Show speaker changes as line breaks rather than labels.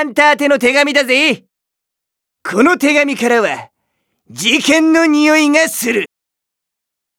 ンター宛ての手紙だぜ。この手紙からは事件の匂いがする。